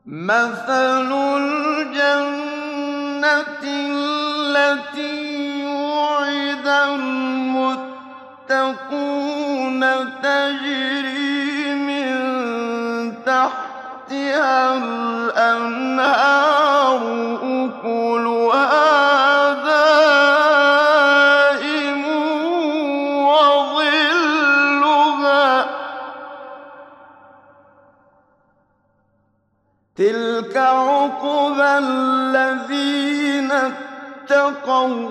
مَثَلُ الْجَنَّةِ الَّتِي وُعِدَ الْمُتَّقُونَ تَجْرِي مِن تَحْتِهَا الْأَنْهَارُ أُكُلُهَا دَائِمٌ وَظِلُّهَا ۚ تِلْكَ عُقْبَى الَّذِينَ اتَّقَوْا ۖ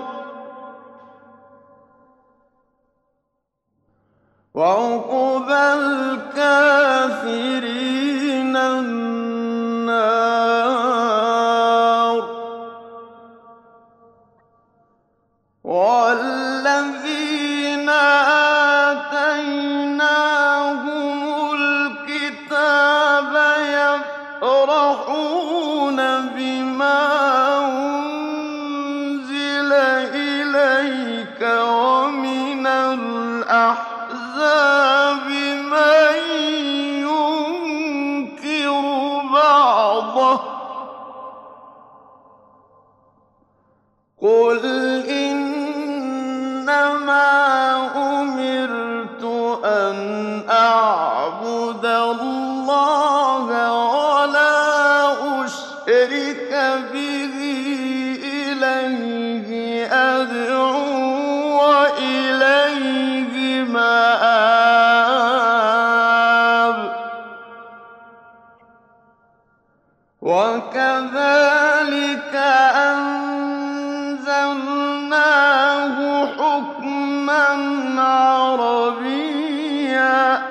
وَّعُقْبَى الْكَافِرِينَ النَّارُ. وَالَّذِينَ آتَيْنَاهُمُ الْكِتَابَ يَفْرَحُونَ بِمَا أُنزِلَ إِلَيْكَ ۖ وَمِنَ الْأَحْزَابِ مَن يُنكِرُ بَعْضَهُ ۚ قُلْ إِنَّمَا أُمِرْتُ أَنْ أَعْبُدَ اللَّهَ وَلَا أُشْرِكَ بِهِ إِلَيْهِ أَدْعُو وَإِلَيْهِ مَآبِ. وَكَذَٰلِكَ أَنزَلْنَاهُ حُكْمًا عَرَبِيًّا ۚ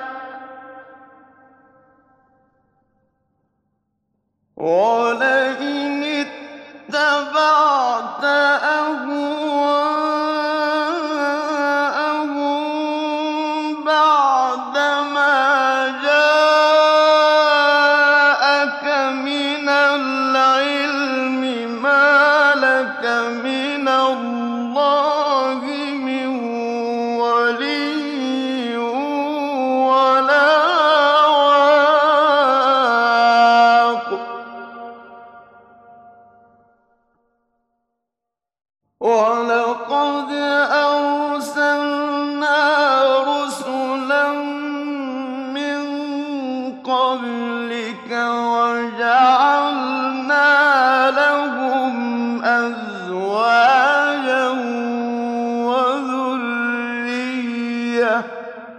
وَلَئِنِ اتَّبَعْتَ أَهْوَاءَهُم بَعْدَمَا جَاءَكَ مِنَ الْعِلْمِ مَا لَكَ مِنَ اللَّهِ مِن وَلِيٍّ وَلَا وَاقٍ. وَلَقَدْ أَرْسَلْنَا رُسُلًا مِّن قَبْلِكَ وَجَعَلْنَا لَهُمْ أَزْوَاجًا وَذُرِّيَّةً ۚ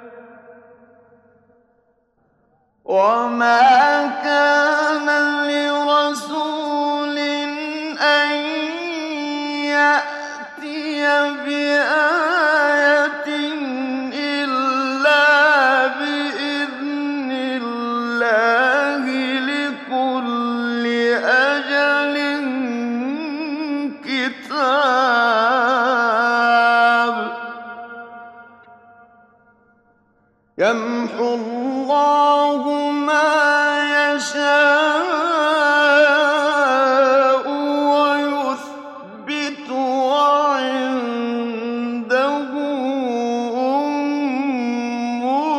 وَمَا كَانَ لِرَسُولٍ أَن يَأْتِيَ بِآيَةٍ إِلَّا بِإِذْنِ اللَّهِ لِكُلِّ أَجَلٍ كِتَابٌ. يَمْحُو اللَّهُ مَا يَشَاءُ وَيُثْبِتُ ۖ وَعِندَهُ أُمُّ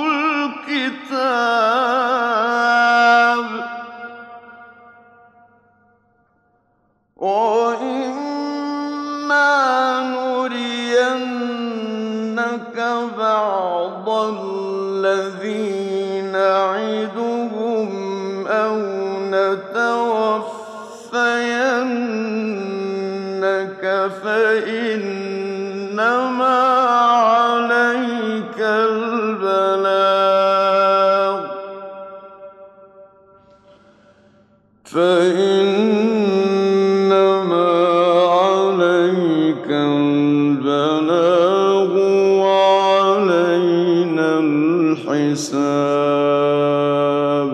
الْكِتَابِ. وَإِمَّا نُرِيَنَّكَ بَعْضَ الَّذِي نَعِدُهُمْ أَوْ نَتَوَفَّيَنَّكَ فَإِنَّمَا عَلَيْكَ الْبَلَاغُ وَعَلَيْنَا الْحِسَابُ.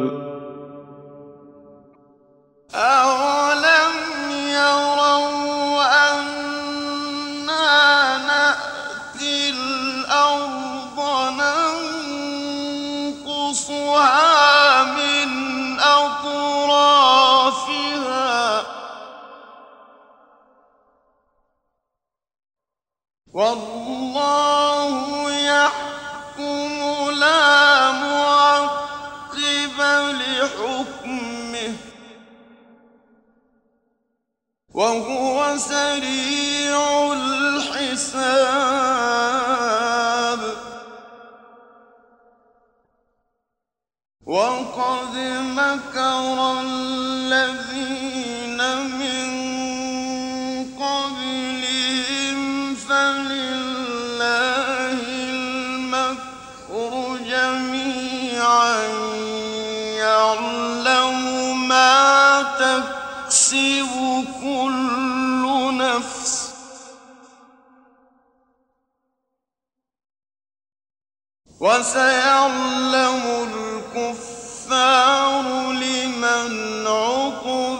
أَوَلَمْ يَرَوْا أَنَّا نَأْتِي الْأَرْضَ نَنقُصُهَا مِنْ أَطْرَافِهَا ۚ وَاللَّهُ يَحْكُمُ لَا مُعَقِّبَ لِحُكْمِهِ وهو سريع الحساب وقد مكر الذين من قبلهم فلله المكر جميعا يعلم ما تكسب كل نفس وسيعلم الكفار لمن عقب